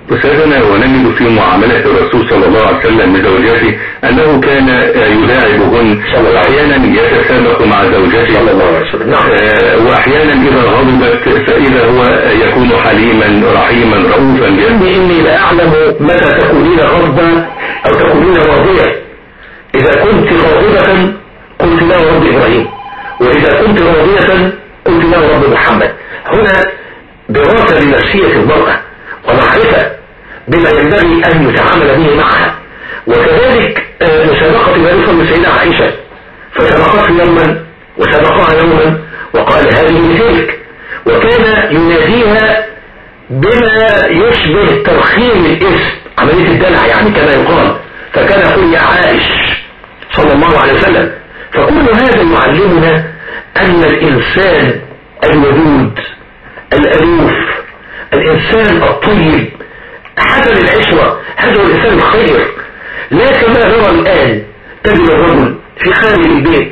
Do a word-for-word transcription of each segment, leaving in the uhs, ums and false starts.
أستاذنا، ونجد في معاملة الرسول صلى الله عليه وسلم لزوجاته أنه كان يلاعبهن وأحيانا يتسابق مع زوجته صلى الله عليه وسلم، وأحيانا إذا غضبت فإذا هو يكون حليما رحيما رؤوفا. إني إني لا أعلم متى تكونين غضبا أو تكونين راضية. إذا كنت غاضبة قلت له رب إبراهيم، وإذا كنت راضية قلت له رب محمد. هنا دراسة لنفسية المرأة ومعرفة بما ينبغي أن يتعامل به معها، وكذلك مسابقة النبي صلى الله عليه وسلم سيدة عائشة، فسبقته يوما وسبقها يوما وقال هذه مثلك، وكان يناديها بما يشبه ترخيم الاسم، عملية الدلع يعني كما يقال، فكان يقول يا عائش صلى الله عليه وسلم. فكل هذا يعلمنا أن الإنسان الودود الألوف الإنسان الطيب حسن العشرة هذا هو الإنسان الخير، لا كما نرى الآن تجد الرجل في خارج البيت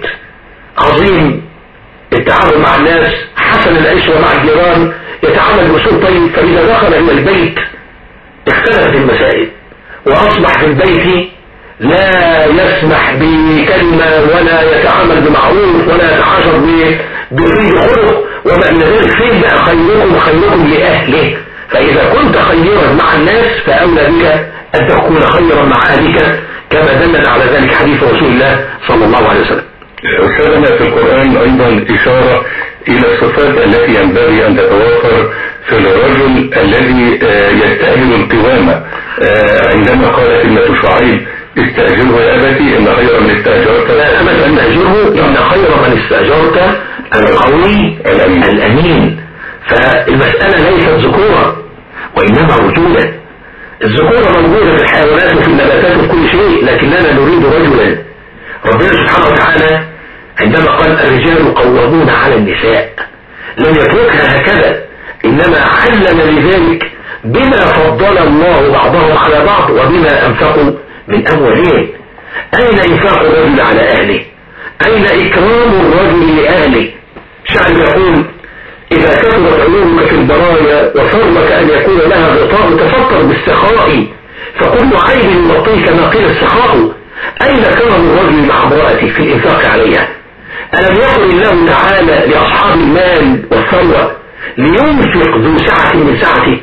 عظيم التعامل مع الناس، حسن العشرة مع الجيران، يتعامل بأسلوب طيب، فإذا دخل إلى البيت اختلفت المسائل وأصبح في البيت لا يسمح بكلمة ولا يتعامل بمعروف ولا يتعاشر بطيب خلق وما إلى ذلك. فين بقى خيركم خيركم لأهله؟ فإذا كنت خيرا مع الناس فأولى بك أن تكون خيرا مع أهلك، كما دلنا على ذلك حديث رسول الله صلى الله عليه وسلم. أستاذنا، في القرآن أيضا إشارة إلى الصفات التي ينبغي أن تتوافر في الرجل الذي يستأهل القوامة، عندما قالت ابنة شعيب استأجره يا أبتي إن خير من استأجرت لا أمد أن أجره إن خير من استأجرت القوي الأمين. الأمين. فالمسألة ليست ذكورة وإنما رجولة. الذكورة موجودة في الحيوانات وفي النباتات وفي كل شيء، لكننا نريد رجلا. ربنا سبحانه وتعالى عندما قال الرجال قوامون على النساء لم يتركها هكذا، إنما علم لذلك بما فضل الله بعضهم على بعض وبما أنفقوا من أموالهم. أين إنفاق الرجل على أهله؟ أين إكرام الرجل لأهله؟ شعر يقول إذا كثرت عيونك في البرايا وفرك أن يكون لها غطاء تفكر بالسخاء، فكل عين يعطيك ما قيل السخاء. أين كرم الرجل مع امرأته في الإنفاق عليها؟ ألم يقل الله تعالى لأصحاب المال والثروة لينفق ذو سعة من سعته،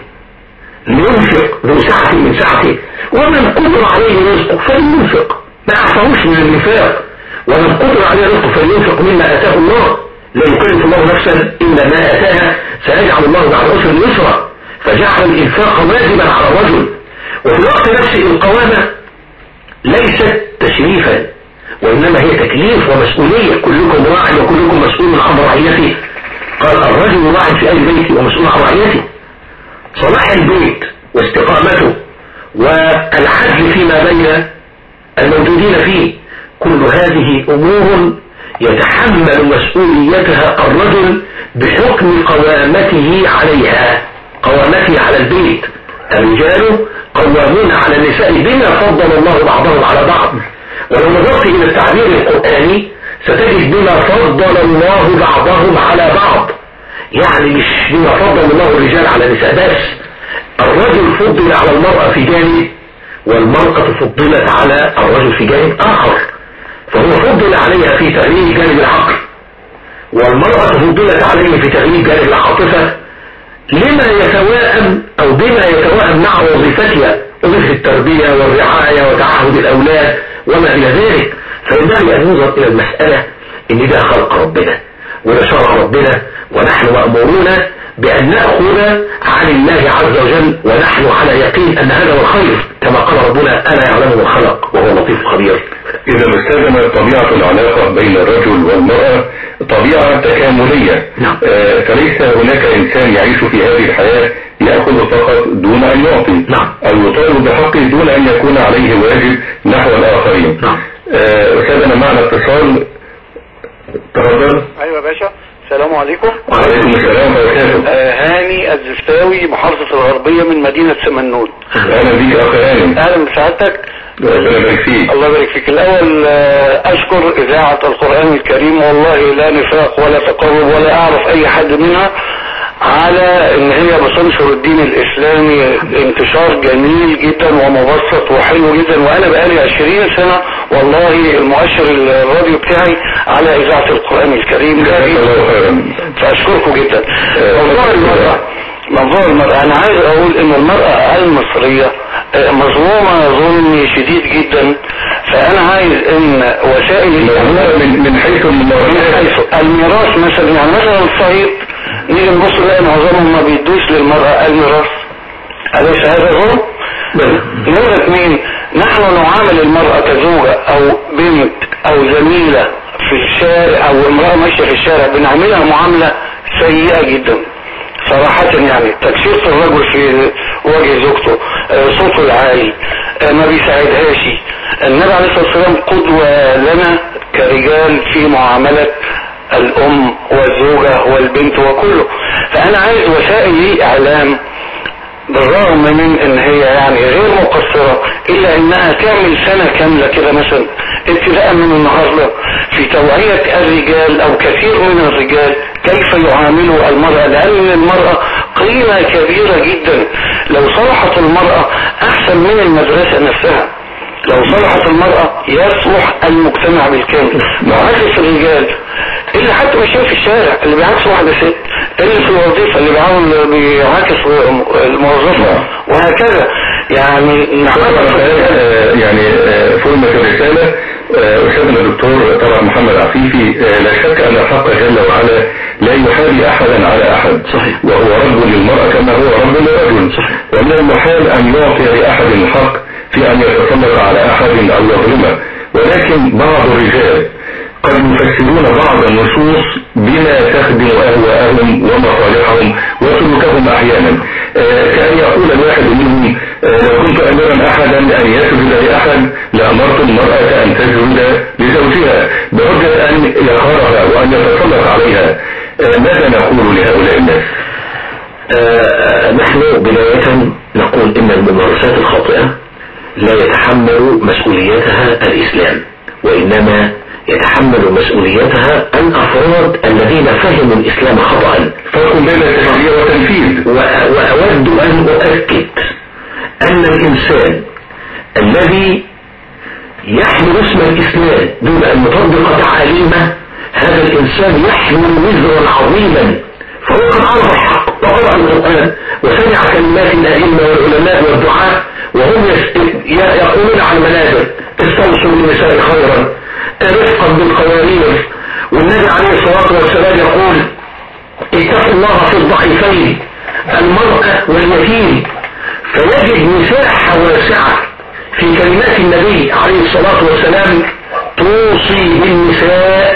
لينفق ذو سعة من سعته، ومن قدر عليه رزقه فلينفق، ما أعطاهوش من النفاق، ومن قدر عليه رزقه فلينفق مما آتاه الله، لا يكلف الله نفسا إلا ما آتاها، سيجعل الله بعد عسر يسرا، فجعل الإنفاق واجبا على الرجل. وفي الوقت نفسه القوامة ليست تشريفا وإنما هي تكليف ومسؤولية، كلكم راع وكلكم مسؤول عن رعيته. قال الرجل راع في أي بيت ومسؤول عن رعيته. صلاح البيت واستقامته والعدل فيما بين الموجودين فيه، كل هذه أمور يتحمل مسؤوليتها الرجل بحكم قوامته عليها، قوامته على البيت. الرجال قوامون على النساء بما فضل الله بعضهم على بعض. ولو نظرت إلى التعبير القرآني ستجد بما فضل الله بعضهم على بعض، يعني مش بما فضل الله الرجال على النساء بس، الرجل فضل على المرأة في جانب والمرأة فضلت على الرجل في جانب آخر، فهو فضل عليها في تغيير جانب العقل والمرأة فضلت عليه في تغيير جانب العاطفة، لما يتوائم أو بما يتوائم مع وظيفتها، وظيفة التربية والرعاية وتعهد الأولاد وما إلى ذلك. فينبغي أن ننظر إلى المسألة إن ده خلق ربنا وده شرع ربنا، ونحن مأمورون بأن نأخذ عن الله عز وجل ونحن على يقين أن هذا هو الخير، كما قال ربنا ألا يعلم من خلق وهو اللطيف الخبير. إذا استلزم طبيعة العلاقة بين الرجل والمرأة طبيعة تكاملية. نعم. آه فليس هناك إنسان يعيش في هذه الحياة يأخذ فقط دون أن يعطي. نعم. أو يطالب بحقه دون أن يكون عليه واجب نحو الآخرين. نعم. آه أستاذنا معنا اتصال، تفضل. أيوة يا باشا، السلام عليكم. وعليكم السلام وبركاته. آه هاني الزفتاوي، محافظة الغربية من مدينة سمنود. أهلا بك أخ هاني. أهلا بسعادتك. ربنا يبارك فيك. الله يبارك فيك. الأول أشكر إذاعة القرآن الكريم، والله لا نفاق ولا تقرب ولا أعرف أي حد منها على ان هي بتنشر الدين الاسلامي انتشار جميل جدا ومبسط وحلو جدا، وانا بقالي عشرين سنة والله المؤشر الراديو بتاعي على اذاعة القرآن الكريم. فاشكركم جدا. موضوع المرأة موضوع المرأة انا عايز اقول ان المرأة المصرية مظلومة ظلم شديد جدا، فانا عايز ان وسائل من, من حيث الميراث مثلا، يعني مثلا الصعيد نيجي نبص نلاقي معظمهم ما بيدوش للمرأة الميراث، أليس هذا ظلم؟ نمرة اثنين، نحن نعامل المرأة كزوجة او بنت او زميلة في الشارع او امرأة ماشية في الشارع بنعملها معاملة سيئة جدا صراحة. يعني تكسير الرجل في وجه زوجته، صوته العالي ما بيساعدهاش. النبي عليه الصلاة والسلام قدوة لنا كرجال في معاملة الام والزوجة والبنت وكله. فانا عايز وسائل اعلام بالرغم من ان هي يعني غير مقصرة الا انها تعمل سنة كاملة كده مثلا ابتداء من النهاردة في توعية الرجال او كثير من الرجال كيف يعاملوا المرأة، لان المرأة قيمة كبيرة جدا. لو صلحت المرأة احسن من المدرسة نفسها. لو صلحت المرأة يصلح المجتمع بالكامل. معاكس الرجال اللي حتى ماشيين في الشارع اللي بيعاكس واحدة ست، اللي في الوظيفة اللي بيعاون بيعاكس الموظفة وهكذا. يعني يعني فورمة الرسالة أستاذنا الدكتور طبعا محمد عفيفي، لا شك أن الحق جل وعلا لا يحابي أحدا على أحد. صحيح. وهو رب للمرأة كما هو رب للرجل. ومن المحال أن يعطي لأحد الحق في أن يتسلط على أحد أو يظلمه، ولكن بعض الرجال قد يفسرون بعض النصوص بما تخدم أهواءهم ومصالحهم وسلوكهم أحيانا. آه كأن يقول الواحد منهم آه لو كنت أمرا أحدا أن يسجد لأحد لأمرت المرأة أن تسجد لزوجها بحجة أن يقهرها وأن يتسلط عليها. آه ماذا نقول لهؤلاء الناس؟ آه نحن بداية نقول إن الممارسات الخاطئة لا يتحمل مسؤوليتها الإسلام، وإنما يتحمل مسؤوليتها الأفراد الذين فهموا الإسلام خطأ. فرق بين التشريع والتنفيذ. وأود أن أؤكد أن الإنسان الذي يحمل اسم الإسلام دون أن يطبق تعاليمه هذا الإنسان يحمل وزرا عظيما. فهو قد عرف الحق وقرأ القرآن وسمع كلمات الأئمة والعلماء والدعاء وهم يقولون على المنابر استوصوا بالنساء خيرا رفقا بالقوانين، والنبي عليه الصلاة والسلام يقول اتقوا الله في الضعيفين المرأة واليتيم. فيجد مساحة واسعة في كلمات النبي عليه الصلاة والسلام توصي بالنساء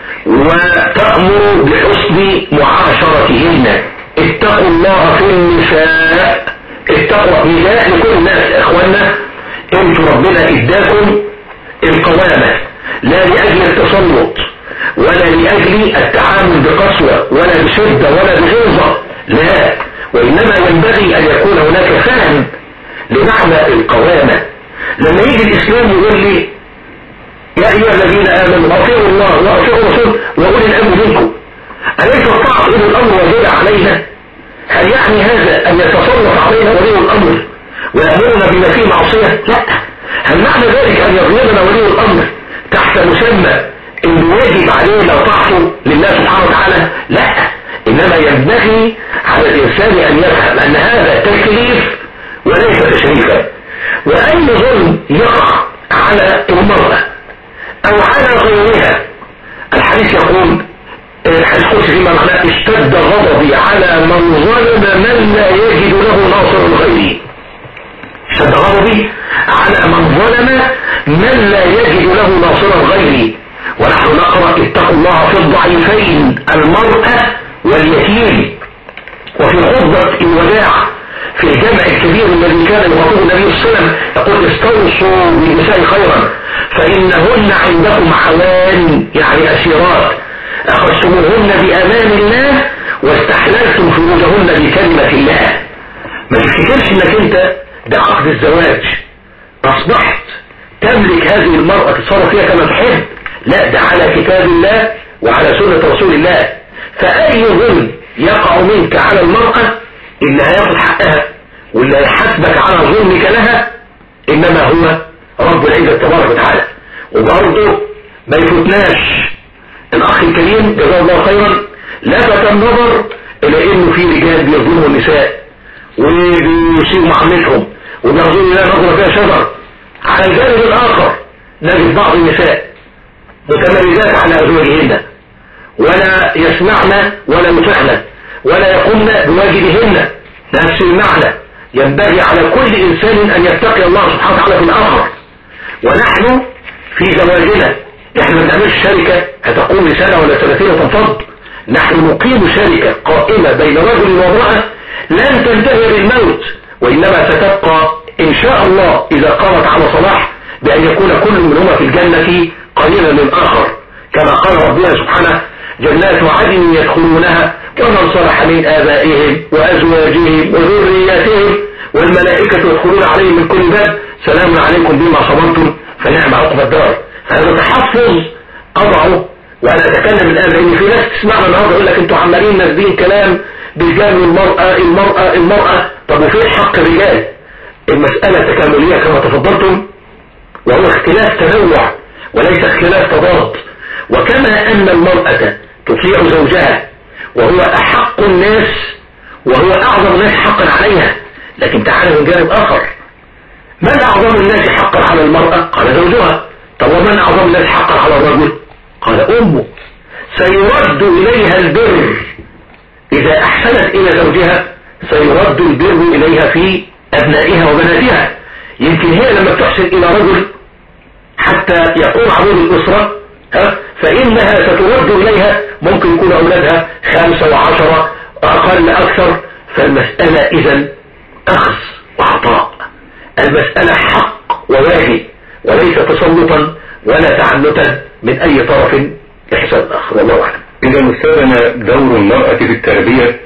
وتأمر بحسن معاشرتهن. اتقوا الله في النساء، اتقوا نداء لكل الناس. اخوانا انتوا ربنا اداكم القوامة لا لأجل التسلط ولا لأجل التعامل بقسوة ولا بشدة ولا بغلظة، لا، وإنما ينبغي أن يكون هناك فهم لمعنى القوامة. لما يجي الإسلام يقول لي يا أيها الذين آمنوا أطيعوا الله وأطيعوا الرسول وأولي الأمر منكم، أليس طاعة أولي الأمر واجبة علينا؟ هل يعني هذا أن يتسلط علينا ولي الأمر ويأمرنا بما فيه معصية؟ لا. هل معنى ذلك أن يظلمنا ولي الأمر تحت مسمى انه يجب علينا طاعته لله سبحانه وتعالى؟ لا، انما ينبغي على الانسان ان يفهم ان هذا تكليف وليس تشريفا. واي ظلم يقع على المرأة او على غيرها، الحديث يقول الحديث فيما معناه اشتد غضبي على من ظلم من لا يجد له ناصر غيري. اشتد غضبي على من ظلم من لا يجد له ناصرا غيري. ونحن نقرأ اتقوا الله في الضعيفين المرأة واليتيم. وفي خطبة الوداع في الجمع الكبير الذي كان يخاطبه النبي صلى الله عليه وسلم يقول استوصوا بالنساء خيرا فإنهن عندكم حوان، يعني أسيرات أخذتموهن بأمان الله واستحللتم فروجهن بكلمة الله. ما تفتكرش انك انت بعقد الزواج اصبحت تملك هذه المرأة تتصرف فيها كما تحب، لا، ده على كتاب الله وعلى سنة رسول الله. فأي ظلم يقع منك على المرأة اللي هياخد حقها واللي هيحاسبك على ظلمك لها انما هو رب العزة تبارك وتعالى. وبرضه ما يفوتناش الاخ الكريم جزاه الله خيرا لفت النظر الى انه في رجال بيظلموا النساء وبيسيئوا معاملتهم وبيظلموا لها نظرة فيها شجر. على الجانب الاخر نجد بعض النساء متميزات على ازواجهن ولا يسمعن ولا يطعن ولا يقومن بواجبهن. نفس المعنى ينبغي على كل انسان ان يتقي الله سبحانه وتعالى في الاخر. ونحن في زواجنا احنا ما بنعملش شركة هتقوم لسنة ولا سنتين وتنفض. نحن نقيم شركة قائمة بين رجل وامرأة لن تنتهي بالموت وانما ستبقى ان شاء الله اذا قامت على صلاح بان يكون كل منهما في الجنة قليلا للاخر كما قال ربنا سبحانه جنات عدن يدخلونها ومن صلح من آبائهم وأزواجهم وذرياتهم والملائكة يدخلون عليهم من كل باب سلام عليكم بما صبرتم فنعم عقبى الدار. هذا تحفظ أضعه. وأنا أتكلم الآن لأن في ناس تسمعنا النهارده يقول لك أنتوا عمالين نازلين كلام بالجانب المرأة المرأة المرأة. طب وفين حق الرجال؟ المسألة تكاملية كما تفضلتم وهو اختلاف تنوع وليس اختلاف تضاد. وكما أن المرأة تطيع زوجها وهو أحق الناس وهو أعظم الناس حقا عليها. لكن تعالى من جانب آخر من أعظم الناس حقا على المرأة؟ قال زوجها. طب ومن أعظم الناس حقا على الرجل؟ قال أمه. سيرد إليها البر إذا أحسنت إلى زوجها سيرد البر إليها في أبنائها وبناتها. يمكن هي لما تحسن إلى رجل حتى يقوم عمود الأسرة فإنها سترد إليها ممكن يكون أولادها خمسة وعشرة أقل أكثر. فالمسألة إذن أخذ وعطاء. المسألة حق وواجب وليس تسلطا ولا تعنتا من أي طرف لحساب الآخر. والله أعلم. إذا أستاذنا دور المرأة في التربية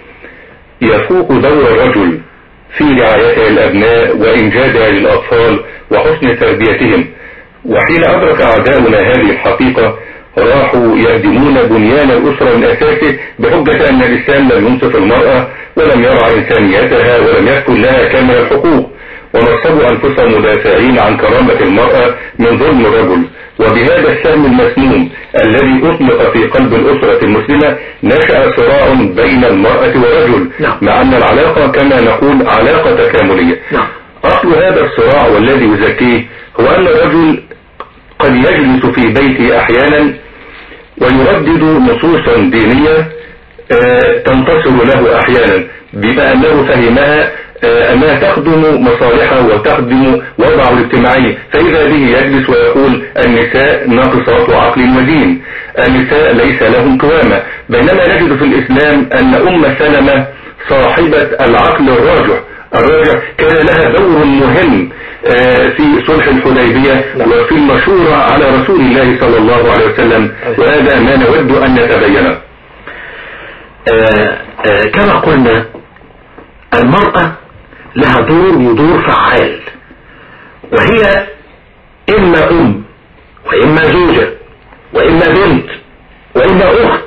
يفوق دور الرجل في رعايتها الأبناء وإنجادها للأطفال وحسن تربيتهم. وحين أدرك أعداؤنا هذه الحقيقة راحوا يهدمون بنيان الأسرة من أساسه بحجة أن الإسلام لم ينصف المرأة ولم يرعى إنسانيتها ولم يكن لها كامل الحقوق ونصبوا أنفسهم مدافعين عن كرامة المرأة من ظلم الرجل. وبهذا السهم المسموم الذي أطلق في قلب الأسرة المسلمة نشأ صراع بين المرأة والرجل مع أن العلاقة كما نقول علاقة تكاملية. أصل هذا الصراع والذي يزكيه هو أن الرجل قد يجلس في بيته أحيانا ويردد نصوصا دينية تنتصر له أحيانا بما أنه فهمها أنها تخدم مصالحه وتخدم وضعه الاجتماعي فإذا به يجلس ويقول النساء ناقصات عقل ودين النساء ليس لهم قوامة. بينما نجد في الإسلام أن أم سلمة صاحبة العقل الراجح الراجح كان لها دور مهم في صلح الحديبية وفي المشورة على رسول الله صلى الله عليه وسلم. وهذا ما نود أن نتبينه. كما قلنا المرأة لها دور ودور فعال وهي إما أم وإما زوجة وإما بنت وإما أخت.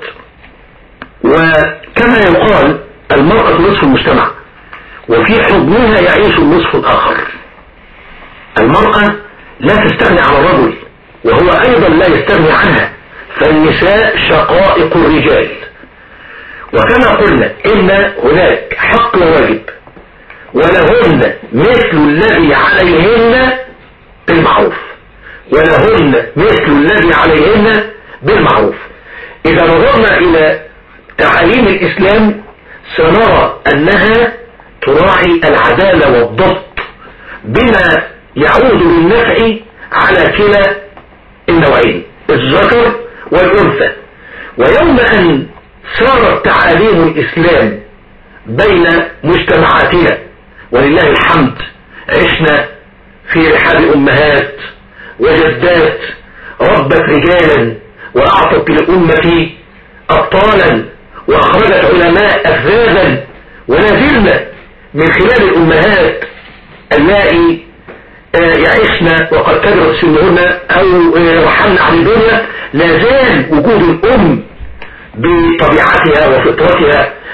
وكما يقال المرأة نصف المجتمع وفي حضنها يعيش النصف الآخر. المرأة لا تستغني عن الرجل وهو أيضا لا يستغني عنها فالنساء شقائق الرجال. وكما قلنا إن هناك حق وواجب ولهن مثل الذي عليهن بالمعروف ولهن مثل الذي عليهن بالمعروف. إذا نظرنا إلى تعاليم الإسلام سنرى أنها تراعي العدالة والضبط بما يعود بالنفع على كلا النوعين الذكر والأنثى. ويوم أن صارت تعاليم الإسلام بين مجتمعاتنا ولله الحمد عشنا في رحاب أمهات وجدات ربت رجالا وأعطت للأمة أبطالا وأخرجت علماء أفذاذا ولازلنا من خلال الأمهات اللائي يعيشنا وقد كبرت سنهن أو رحلنا عن الدنيا لازال وجود الأم بطبيعتها وفطرتها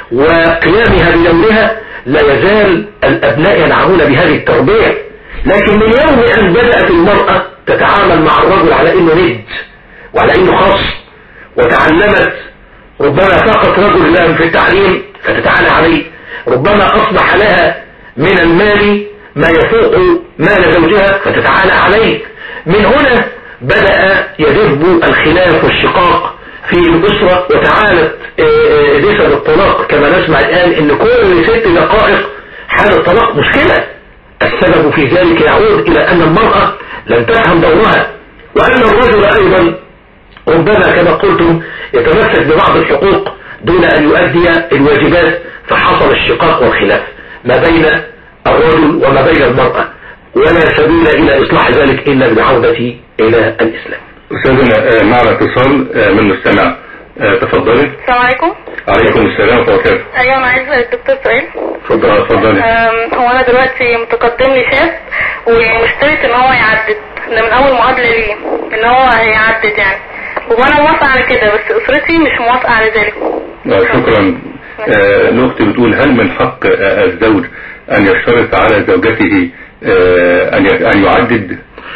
وقيامها بدورها لا يزال الأبناء ينعمون بهذه التربية. لكن من يوم أن بدأت المرأة تتعامل مع الرجل على إنه ند وعلى إنه خاص، وتعلمت ربما فقط رجل لها في التعليم فتتعالى عليه، ربما أصبح لها من المال ما يفوق مال زوجها فتتعالى عليه، من هنا بدأ يدب الخلاف والشقاق في الأسرة، وتعالت نسب الطلاق كما نسمع الآن إن كل ست دقائق حالة طلاق مشكلة. السبب في ذلك يعود إلى أن المرأة لم تفهم دورها، وأن الرجل أيضا ربما كما قلتم يتمسك ببعض الحقوق دون أن يؤدي الواجبات، فحصل الشقاق والخلاف ما بين الرجل وما بين المرأة، ولا سبيل إلى إصلاح ذلك إلا بالعودة إلى الإسلام. أستاذنا معنا اتصال من مستمع، تفضلي. السلام عليكم. عليكم السلام ورحمة الله. ايوه انا عايزه الدكتور سؤال. اتفضلي اتفضلي. هو انا دلوقتي متقدم لي شاب ومشترط ان هو يعدد، ده من اول مقابله ليه ان هو هيعدد يعني، وانا موافقه على كده بس اسرتي مش موافقه على ذلك. شكرا. الاخت بتقول هل من حق الزوج ان يشترط على زوجته ان ان يعدد؟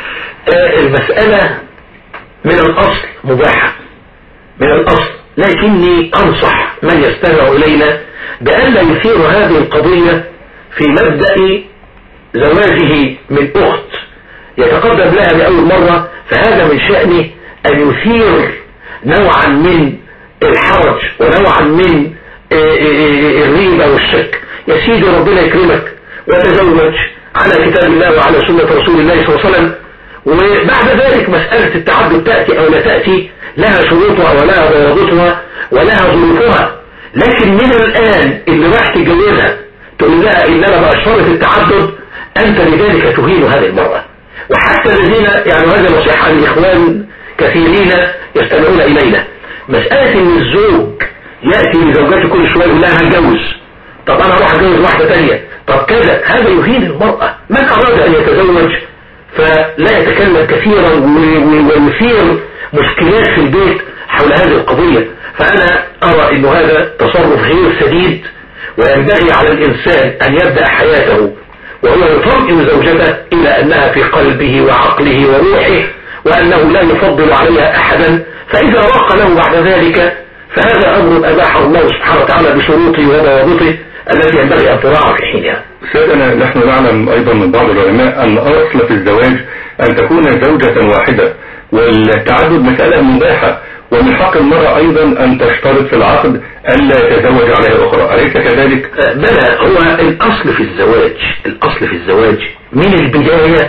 المسألة من الأصل مباحة من الأصل، لكني أنصح من يستمع إلينا بأن لا يثير هذه القضية في مبدأ زواجه من أخت يتقدم لها لأول مرة، فهذا من شأنه أن يثير نوعا من الحرج ونوعا من الريبة والشك. يا سيدي ربنا يكرمك وتزوج على كتاب الله وعلى سنة رسول الله صلى الله عليه وسلم، وبعد ذلك مسألة التعدد تأتي أو لا تأتي لها شروطها ولها ضوابطها ولها ظروفها، لكن من الآن اللي راح تجوزها تقول لها إن أنا بأشترط التعدد، أنت لذلك تهين هذه المرأة. وحتى الذين يعني هذا نصيحة لإخوان كثيرين يستمعون إلينا، مسألة إن الزوج يأتي لزوجته كل شوية يقول لها هتجوز، طب أنا أروح أتجوز واحدة ثانية، طب كذا، هذا يهين المرأة. من أراد أن يتزوج فلا يتكلم كثيرا ويثير مشكلات في البيت حول هذه القضية. فأنا أرى أن هذا تصرف غير سديد، وينبغي على الإنسان أن يبدأ حياته وهو يطمئن زوجته إلى أنها في قلبه وعقله وروحه، وأنه لا يفضل عليها أحدا، فإذا راق له بعد ذلك فهذا أمر أباحه الله سبحانه وتعالى بشروطه وضوابطه التي ينبغي أن تراعى في حينها. سيدنا نحن نعلم أيضا من بعض العلماء أن أصل في الزواج أن تكون زوجة واحدة، والتعدد مسألة مباحة، ومن حق المرأة أيضا أن تشترط في العقد ألا يتزوج عليها أخرى، أليس كذلك؟ بلى، هو الأصل في الزواج الأصل في الزواج من البداية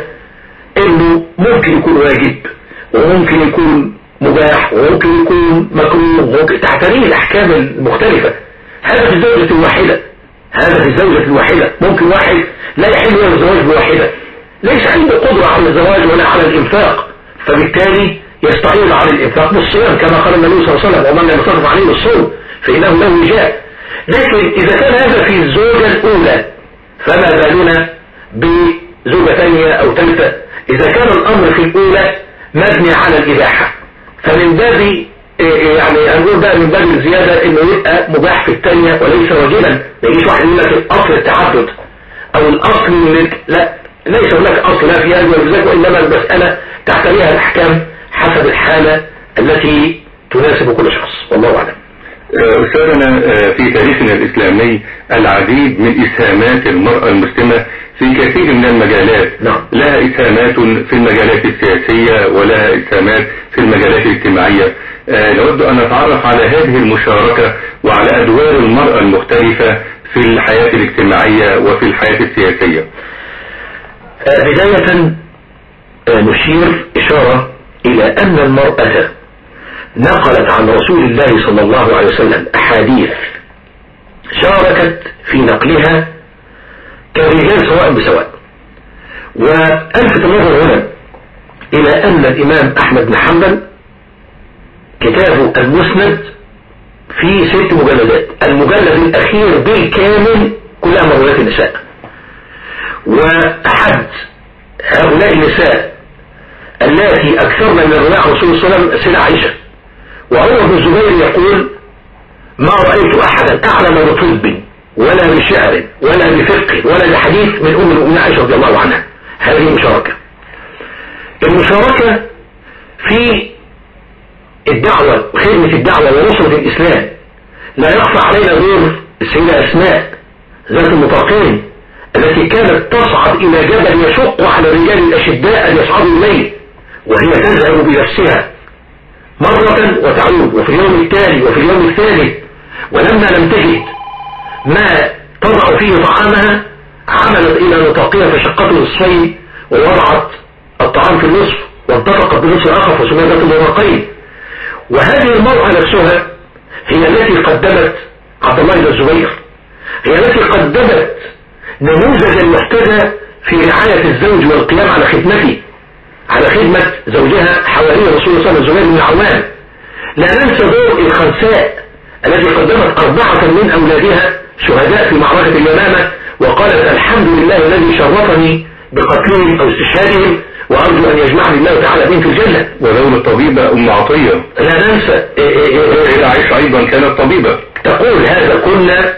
أنه ممكن يكون واجب وممكن يكون مباح وممكن يكون مكروه وممكن تحتريه الأحكام المختلفة. هذا في الزوجة الواحدة هذا في الزوجة الواحدة ممكن واحد لا يحل له الزواج بواحدة، ليس عنده قدرة على الزواج ولا على الإنفاق، فبالتالي يستعيض على الإنفاق بالصيام كما قال النبي صلى الله عليه وسلم ومن لم يصرف عليه الصوم فإنه له وجاء. لكن إذا كان هذا في الزوجة الأولى فما بالنا بزوجة ثانية أو ثالثة؟ إذا كان الأمر في الأولى مبني على الإباحة فمن باب يعني هنقول بقى من باب الزيادة انه يبقى مباح في الثانية وليس واجبا. ما يجيش واحد يقول لك الاصل التعدد او الاصل لك، لا، ليس هناك اصل لا في هذا ولا وانما المسألة تحتويها الاحكام حسب الحالة التي تناسب كل شخص، والله اعلم. أستاذنا في تاريخنا الإسلامي العديد من إسهامات المرأة المسلمة في كثير من المجالات. نعم. لها إسهامات في المجالات السياسية ولها إسهامات في المجالات الاجتماعية. أه نود أن نتعرف على هذه المشاركة وعلى أدوار المرأة المختلفة في الحياة الاجتماعية وفي الحياة السياسية. أه بداية أه نشير إشارة إلى أن المرأة نقلت عن رسول الله صلى الله عليه وسلم أحاديث شاركت في نقلها كالرجال سواء بسواء. وألفت النظر هنا إلى أن الإمام أحمد بن حنبل كتابه المسند في ست مجلدات، المجلد الأخير بالكامل كلها مرويات النساء، وأحد هؤلاء النساء التي أكثرنا من رواية رسول الله صلى الله عليه وسلم سيدة عائشة. وعمر بن الزبير يقول ما رأيت أحدا أعلم بطب ولا بشعر ولا بفقه ولا بحديث من أم المؤمنين عائشة رضي الله عنها. هذه مشاركة. المشاركة في الدعوة وخدمة الدعوة ونصرة الإسلام. لا يخفى علينا دور السيدة أسماء ذات المطاقين التي كانت تصعد إلى جبل يشق على الرجال الأشداء أن يصعدوا إليه، وهي تذهب بنفسها مرة وتعود، وفي اليوم التالي وفي اليوم الثالث، ولما لم تجد ما تضع فيه طعامها عملت إلى نطاقها فشقته نصفين ووضعت الطعام في النصف وانطلقت بنصف آخر فسميت ذات المطاقين. وهذه المرأة نفسها هي التي قدمت عبد الله بن الزبير، هي التي قدمت نموذجا محتذى في رعاية الزوج والقيام على خدمته على خدمة زوجها حواري رسول الله صلى الله عليه وسلم الزبير بن العوام. لا ننسى دور الخنساء التي قدمت أربعة من أولادها شهداء في معركة اليمامة وقالت الحمد لله الذي شرفني بقتلهم أو استشهادهم وأرجو أن يجمعني الله تعالى بهم في الجنة. ولولا الطبيبة أم عطية لا ننسى إلى عائشة أيضا كانت طبيبة تقول هذا كنا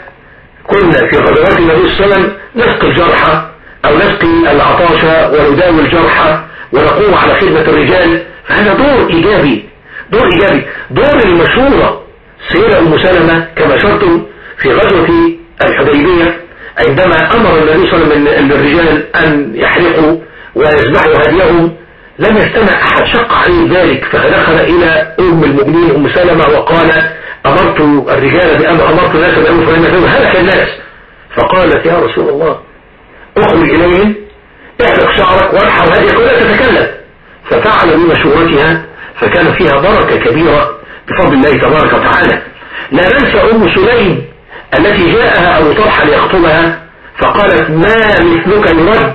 كنا في غزوات النبي صلى الله عليه وسلم نسقي الجرحى أو نسقي العطاش ونداوي الجرحى ونقوم على خدمة الرجال. هذا دور إيجابي دور إيجابي دور المشورة. سيدة أم سلمة كما شرتم في غزوة الحديبية عندما أمر النبي صلى الله عليه وسلم الرجال أن يحرقوا ويذبحوا هديهم لم يستمع أحد، شق عليه ذلك فدخل إلى أم المؤمنين أم سلمة وقال أمرت الرجال بأمر أمرت الناس بأمر فلما هلك الناس. فقالت يا رسول الله اخرج إليهم احلق شعرك وارحل هديك ولا تتكلم. ففعل بمشورتها فكان فيها بركة كبيرة بفضل الله تبارك وتعالى. لا ننسى أم سليم التي جاءها أبو طلحة ليخطبها فقالت ما مثلك يرد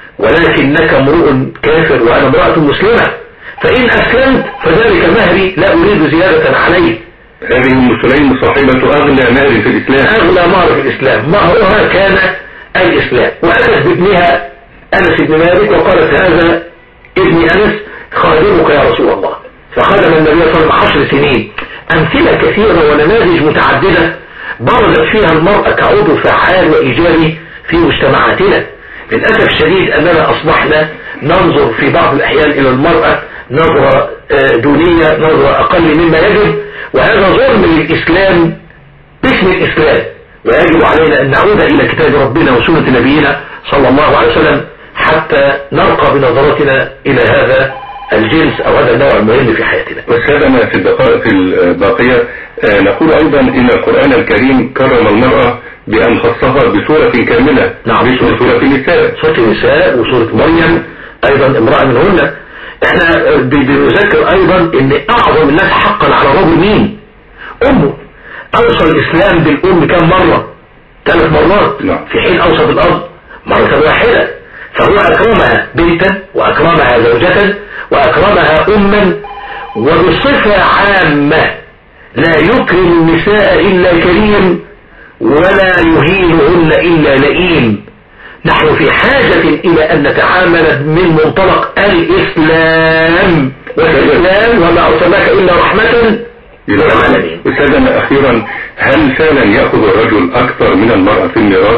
ولكنك امرؤ كافر وأنا امرأة مسلمة فإن أسلمت فذلك مهري لا أريد زيادة عليه. هذه أم سليم صاحبة أغلى مهر في الإسلام أغلى مهر في الإسلام مهرها كان الإسلام. وأتت بابنها أنس بن مالك وقالت هذا ابن أنس خادمك يا رسول الله فخدم النبي صلى الله عليه وسلم عشر سنين. أمثلة كثيرة ونماذج متعددة برزت فيها المرأة كعضو فعال وإيجابي في مجتمعاتنا. للأسف الشديد أننا أصبحنا ننظر في بعض الأحيان إلى المرأة نظرة دونية نظرة أقل مما يجب، وهذا ظلم للإسلام باسم الإسلام. ويجب علينا أن نعود إلى كتاب ربنا وسنة نبينا صلى الله عليه وسلم حتى نرقى بنظرتنا إلى هذا الجنس أو هذا النوع المهم في حياتنا. وسادنا في الدقائق الباقية نقول أيضا إن القرآن الكريم كرم المرأة بأن خصها بسورة كاملة. نعم سورة النساء سورة النساء وسورة مريم أيضا امرأة منهن. احنا بنذكر أيضا إن أعظم الناس حقا على الرجل مين؟ أمه. أوصى الإسلام بالأم كم مرة؟ ثلاث مرات. نعم. في حين أوصى بالأرض مرة واحدة. فهو أكرمها بنتا وأكرمها زوجة وأكرمها أما وبصفة عامة لا يكرم النساء إلا كريم ولا يهينهن إلا لئيم. نحن في حاجة إلى أن نتعامل من منطلق الإسلام والإسلام وما أرسلناك إلا رحمة للعالمين. أستاذنا أخيرا هل فعلا يأخذ الرجل أكثر من المرأة في الميراث؟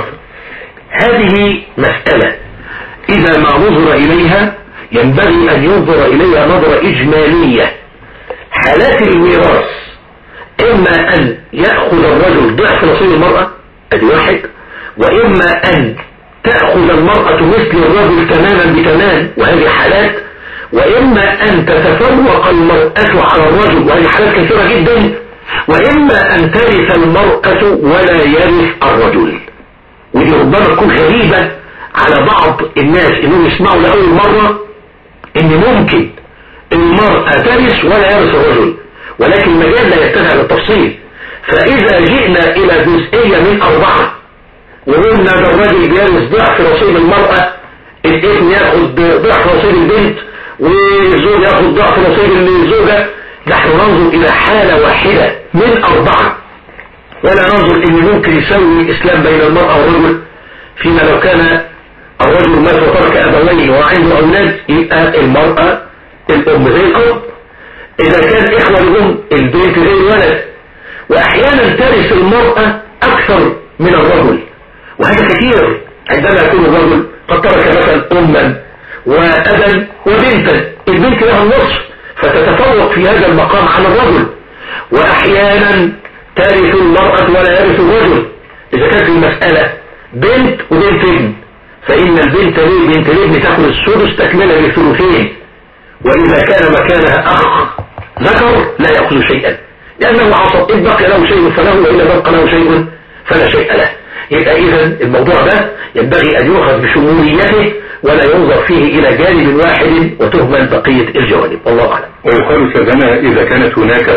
هذه مسألة إذا ما نظر إليها ينبغي أن ينظر إليها نظرة إجمالية. حالات الميراث إما أن يأخذ الرجل ضعف نصيب المرأة أدي واحد، وإما أن تأخذ المرأة مثل الرجل تماما بتمام وهذه حالات، وإما أن تتفوق المرأة على الرجل وهذه حالات كثيرة جدا، وإما أن ترث المرأة ولا يرث الرجل. ودي ربما تكون غريبة على بعض الناس إنهم يسمعوا لأول مرة إن ممكن المرأة ترث ولا يرث الرجل، ولكن المجال لا يتبع للتفصيل. فإذا جئنا إلى جزئية من أربعة وقلنا ده الرجل بيرث ضعف نصيب المرأة، الابن ياخد ضعف نصيب البنت والزوج ياخد ضعف نصيب الزوجة، نحن ننظر إلى حالة واحدة من أربعة ولا ننظر إن ممكن يسوي الإسلام بين المرأة والرجل. فيما لو كان الرجل مات وترك أبوين وعنده أولاد يبقى المرأة الأم زي الأب، إذا كان إخوة الأم البنت زي الولد، وأحيانا ترث المرأة أكثر من الرجل، وهذا كثير عندما يكون الرجل قد ترك مثلا أما وأبا وبنتا، البنت لها النصف فتتفوق في هذا المقام على الرجل. وأحيانا ترث المرأة ولا يرث الرجل، إذا كانت المسألة بنت وبنت ابن، فإن البنت بنت الابن تأخذ السدس تكملة للثلثين، وإذا كان مكانها أخ ذكر لا يأخذ شيئا لأنه عصب، إن بقي له شيء فله وإن بقى له شيء فلا شيء له. يبقى إذن الموضوع ده ينبغي أن يؤخذ بشموليته ولا ينظر فيه إلى جانب واحد وتهمل بقية الجوانب، والله أعلم. ويقال سيدنا إذا كانت هناك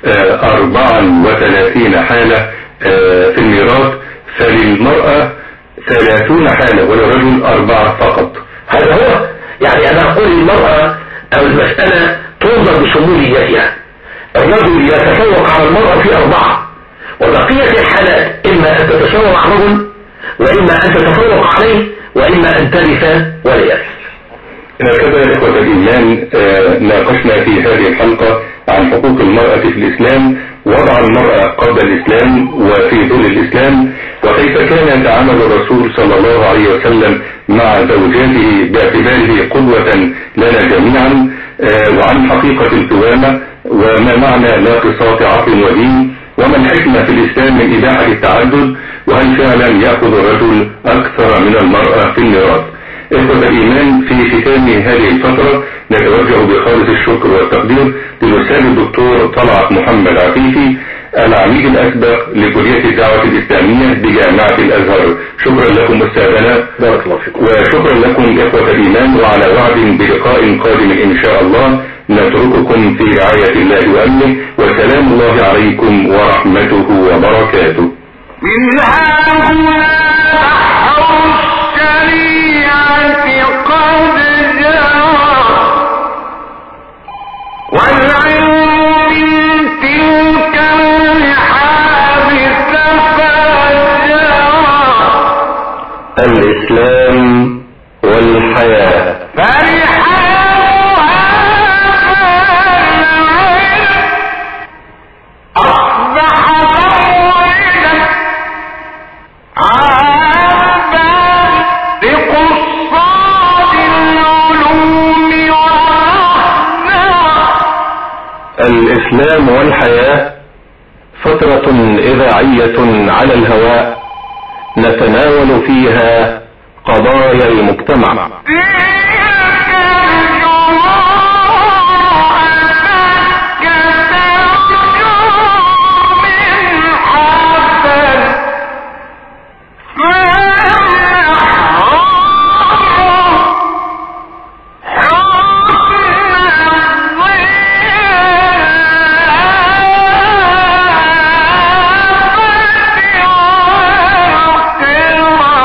أربعا وثلاثين حالة في الميراث فللمرأة ثلاثون حالة وللرجل أربعة فقط. هذا هو يعني أنا أقول المرأة أو المسألة تنظر بشموليتها، الرجل يتفوق على المرأة في أربعة، وبقية الحالات إما أن تتساوى مع الرجل وإما أن تتفوق عليه وإما أن ترث ولا يرث. هكذا إخوة الإيمان ناقشنا في هذه الحلقة عن حقوق المرأة في الإسلام، وضع المرأة قبل الإسلام وفي ظل الإسلام، وكيف كان يتعامل الرسول صلى الله عليه وسلم مع زوجاته باعتباره قدوة لنا جميعا، وعن حقيقة القوامة وما معنى ناقصات عقل ودين، وما الحكمة في الإسلام من إباحة التعدد، وهل فعلا يأخذ الرجل أكثر من المرأة في الميراث. إخوة الإيمان، في ختام هذه الفترة نتوجه بخالص الشكر والتقدير للأستاذ الدكتور طلعت محمد عفيفي العميد الأسبق لكلية الدعوة الإسلامية بجامعة الأزهر. شكرا لكم أستاذنا، بارك الله فيكم. وشكرا لكم إخوة الإيمان، وعلى وعد بلقاء قادم إن شاء الله. نترككم في رعاية الله وأمنه، وسلام الله عليكم ورحمته وبركاته. من هؤلاء الشريعة قد جاء والعلم من تلك الرحاب تفجر. الإسلام والحياة. الإسلام والحياة فترة إذاعية على الهواء نتناول فيها قضايا المجتمع.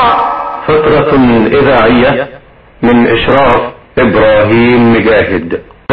فترة إذاعية من إشراف إبراهيم مجاهد.